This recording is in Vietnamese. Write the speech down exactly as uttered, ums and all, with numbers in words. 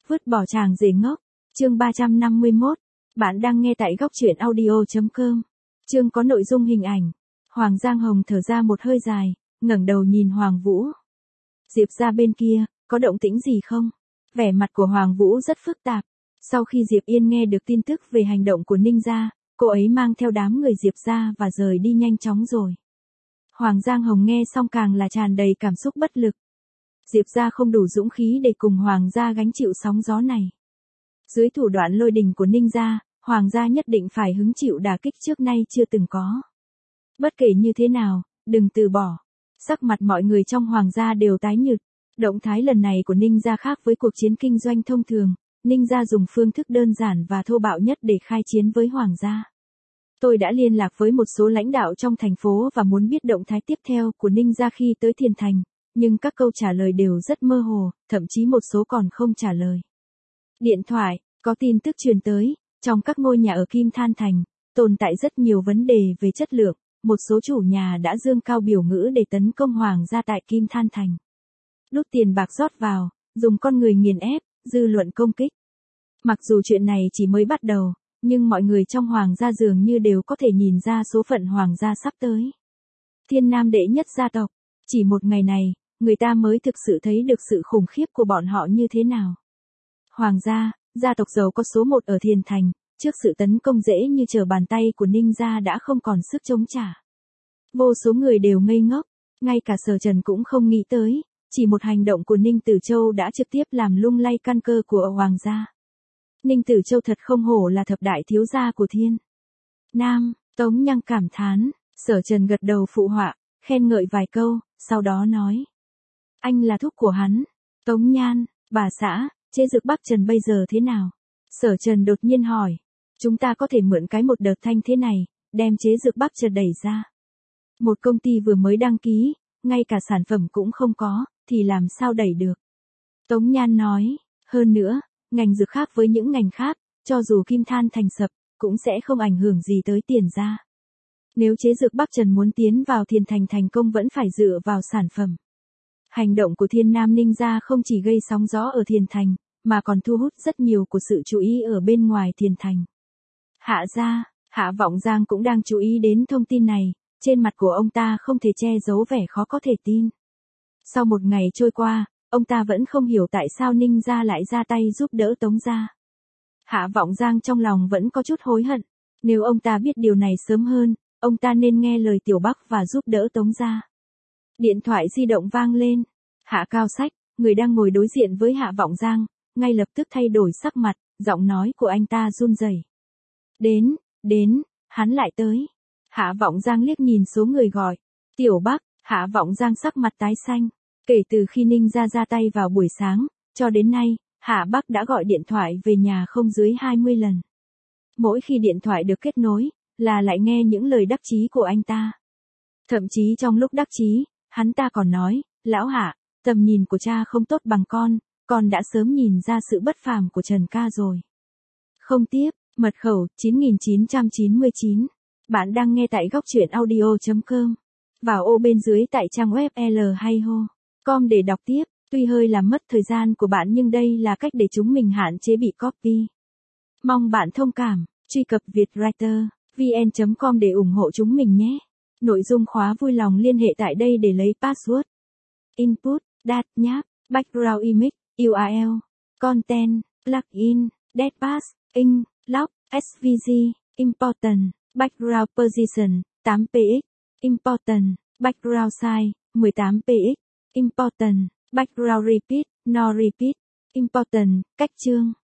Vứt bỏ chàng rể ngốc. Chương ba trăm năm mươi mốt. Bạn đang nghe tại góc truyện audio chấm com. Chương có nội dung hình ảnh. Hoàng Giang Hồng thở ra một hơi dài, ngẩng đầu nhìn Hoàng Vũ. Diệp ra bên kia, có động tĩnh gì không? Vẻ mặt của Hoàng Vũ rất phức tạp. Sau khi Diệp Yên nghe được tin tức về hành động của Ninh gia, cô ấy mang theo đám người Diệp ra và rời đi nhanh chóng rồi. Hoàng Giang Hồng nghe xong càng là tràn đầy cảm xúc bất lực. Diệp ra không đủ dũng khí để cùng Hoàng gia gánh chịu sóng gió này. Dưới thủ đoạn lôi đình của Ninh gia, Hoàng gia nhất định phải hứng chịu đả kích trước nay chưa từng có. Bất kể như thế nào, đừng từ bỏ. Sắc mặt mọi người trong Hoàng gia đều tái nhợt. Động thái lần này của Ninh gia khác với cuộc chiến kinh doanh thông thường. Ninh gia dùng phương thức đơn giản và thô bạo nhất để khai chiến với Hoàng gia. Tôi đã liên lạc với một số lãnh đạo trong thành phố và muốn biết động thái tiếp theo của Ninh gia khi tới Thiền Thành, nhưng các câu trả lời đều rất mơ hồ, thậm chí một số còn không trả lời. Điện thoại, có tin tức truyền tới, trong các ngôi nhà ở Kim Than Thành, tồn tại rất nhiều vấn đề về chất lượng, một số chủ nhà đã dương cao biểu ngữ để tấn công Hoàng gia tại Kim Than Thành. Đút tiền bạc rót vào, dùng con người nghiền ép, dư luận công kích. Mặc dù chuyện này chỉ mới bắt đầu, nhưng mọi người trong Hoàng gia dường như đều có thể nhìn ra số phận Hoàng gia sắp tới. Thiên Nam đệ nhất gia tộc, chỉ một ngày này, người ta mới thực sự thấy được sự khủng khiếp của bọn họ như thế nào. Hoàng gia, gia tộc giàu có số một ở Thiền Thành, trước sự tấn công dễ như trở bàn tay của Ninh gia đã không còn sức chống trả. Vô số người đều ngây ngốc, ngay cả Sở Trần cũng không nghĩ tới, chỉ một hành động của Ninh Tử Châu đã trực tiếp làm lung lay căn cơ của Hoàng gia. Ninh Tử Châu thật không hổ là thập đại thiếu gia của Thiên Nam. Tống Nhăng cảm thán, Sở Trần gật đầu phụ họa, khen ngợi vài câu, sau đó nói. Anh là thúc của hắn. Tống Nhan, bà xã, chế dược Bắc Trần bây giờ thế nào? Sở Trần đột nhiên hỏi. Chúng ta có thể mượn cái một đợt thanh thế này, đem chế dược Bắc Trần đẩy ra. Một công ty vừa mới đăng ký, ngay cả sản phẩm cũng không có, thì làm sao đẩy được? Tống Nhan nói, hơn nữa, ngành dược khác với những ngành khác, cho dù Kim Than Thành sập, cũng sẽ không ảnh hưởng gì tới tiền ra. Nếu chế dược Bắc Trần muốn tiến vào Thiền Thành thành công vẫn phải dựa vào sản phẩm. Hành động của Thiên Nam Ninh gia không chỉ gây sóng gió ở Thiền Thành, mà còn thu hút rất nhiều của sự chú ý ở bên ngoài Thiền Thành. Hạ gia, Hạ Vọng Giang cũng đang chú ý đến thông tin này, trên mặt của ông ta không thể che giấu vẻ khó có thể tin. Sau một ngày trôi qua, ông ta vẫn không hiểu tại sao Ninh gia lại ra tay giúp đỡ Tống gia. Hạ Vọng Giang trong lòng vẫn có chút hối hận, nếu ông ta biết điều này sớm hơn, ông ta nên nghe lời Tiểu Bắc và giúp đỡ Tống gia. Điện thoại di động vang lên, Hạ Cao Sách, người đang ngồi đối diện với Hạ Vọng Giang, ngay lập tức thay đổi sắc mặt, giọng nói của anh ta run rẩy. Đến, đến, hắn lại tới. Hạ Vọng Giang liếc nhìn số người gọi. Tiểu Bắc, Hạ Vọng Giang sắc mặt tái xanh. Kể từ khi Ninh gia ra tay vào buổi sáng, cho đến nay, Hạ Bắc đã gọi điện thoại về nhà không dưới hai mươi lần. Mỗi khi điện thoại được kết nối, là lại nghe những lời đắc chí của anh ta. Thậm chí trong lúc đắc chí, hắn ta còn nói, lão Hạ, tầm nhìn của cha không tốt bằng con, con đã sớm nhìn ra sự bất phàm của Trần ca rồi. Không tiếp, mật khẩu chín nghìn chín trăm chín mươi chín. Bạn đang nghe tại góc truyện audio chấm com. Vào ô bên dưới tại trang web l hay ho chấm com để đọc tiếp. Tuy hơi làm mất thời gian của bạn nhưng đây là cách để chúng mình hạn chế bị copy. Mong bạn thông cảm, truy cập vietwriter vn chấm com để ủng hộ chúng mình nhé. Nội dung khóa vui lòng liên hệ tại đây để lấy password. Input, Dat nháp, Background Image, u rờ lờ, Content, Plugin, Deadpass, Ink, Lock, ét vê giê, Important, Background Position, tám px, Important, Background Size, mười tám px, Important, Background Repeat, No Repeat, Important, cách chương.